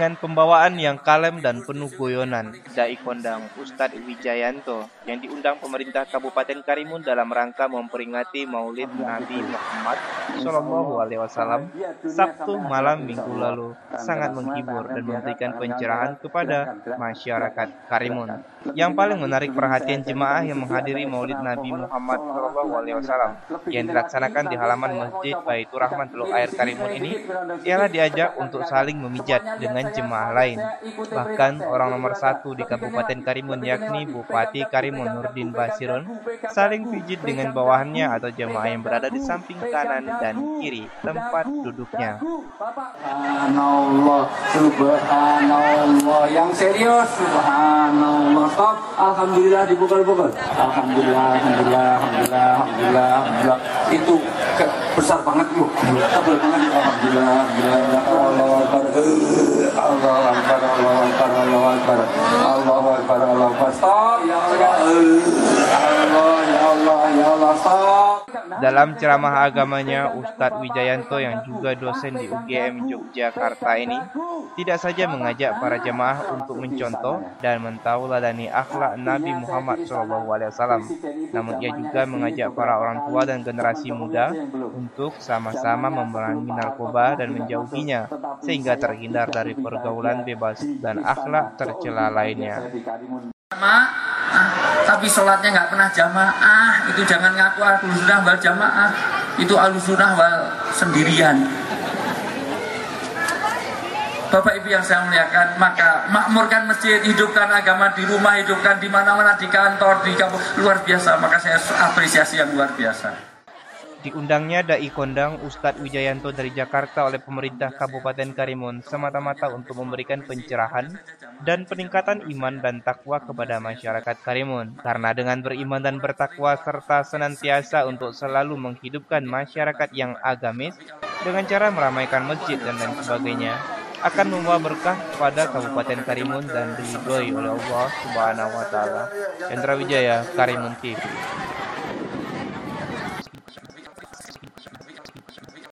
dengan pembawaan yang kalem dan penuh guyonan. Dai kondang Ustadz Wijayanto yang diundang pemerintah Kabupaten Karimun dalam rangka memperingati Maulid Nabi Muhammad SAW Sabtu malam minggu lalu sangat menghibur dan memberikan pencerahan kepada masyarakat Karimun. Yang paling menarik perhatian jemaah yang menghadiri Maulid Nabi Muhammad SAW yang dilaksanakan di halaman Masjid Baitur Rahman Teluk Air Karimun ini ialah diajak untuk saling memijat dengan jemaah lain. Bahkan orang nomor 1 di Kabupaten Karimun yakni Bupati Karimun Nurdin Basirun saling pijit dengan bawahannya atau jemaah yang berada di samping kanan dan kiri tempat duduknya. Subhanallah, subhanallah, yang serius, subhanallah, stop, alhamdulillah, dipukul-pukul, alhamdulillah, alhamdulillah, alhamdulillah, alhamdulillah, alhamdulillah, itu besar banget lu, tebal banget, alhamdulillah, alhamdulillah, Allahu Akbar, Allahu Akbar, Allahu Akbar, Allahu Akbar, Allahu Akbar, Allahu Akbar, stop, ya Allah, ya Allah, ya Allah, stop. Dalam ceramah agamanya, Ustadz Wijayanto yang juga dosen di UGM Yogyakarta ini tidak saja mengajak para jemaah untuk mencontoh dan mentauladani akhlak Nabi Muhammad SAW, namun ia juga mengajak para orang tua dan generasi muda untuk sama-sama memerangi narkoba dan menjauhinya sehingga terhindar dari pergaulan bebas dan akhlak tercela lainnya. Tapi sholatnya nggak pernah jamaah, itu jangan ngaku ahlussunnah wal jamaah, itu ahlussunnah wal sendirian. Bapak Ibu yang saya muliakan, maka makmurkan masjid, hidupkan agama di rumah, hidupkan di mana-mana, di kantor, di kampung, luar biasa. Maka saya apresiasi yang luar biasa. Diundangnya dai kondang Ustadz Wijayanto dari Jakarta oleh pemerintah Kabupaten Karimun semata-mata untuk memberikan pencerahan dan peningkatan iman dan takwa kepada masyarakat Karimun. Karena dengan beriman dan bertakwa serta senantiasa untuk selalu menghidupkan masyarakat yang agamis dengan cara meramaikan masjid dan lain sebagainya, akan membawa berkah pada Kabupaten Karimun dan diridhoi oleh Allah Subhanahu wa taala. Chandra Wijaya, Karimun TV.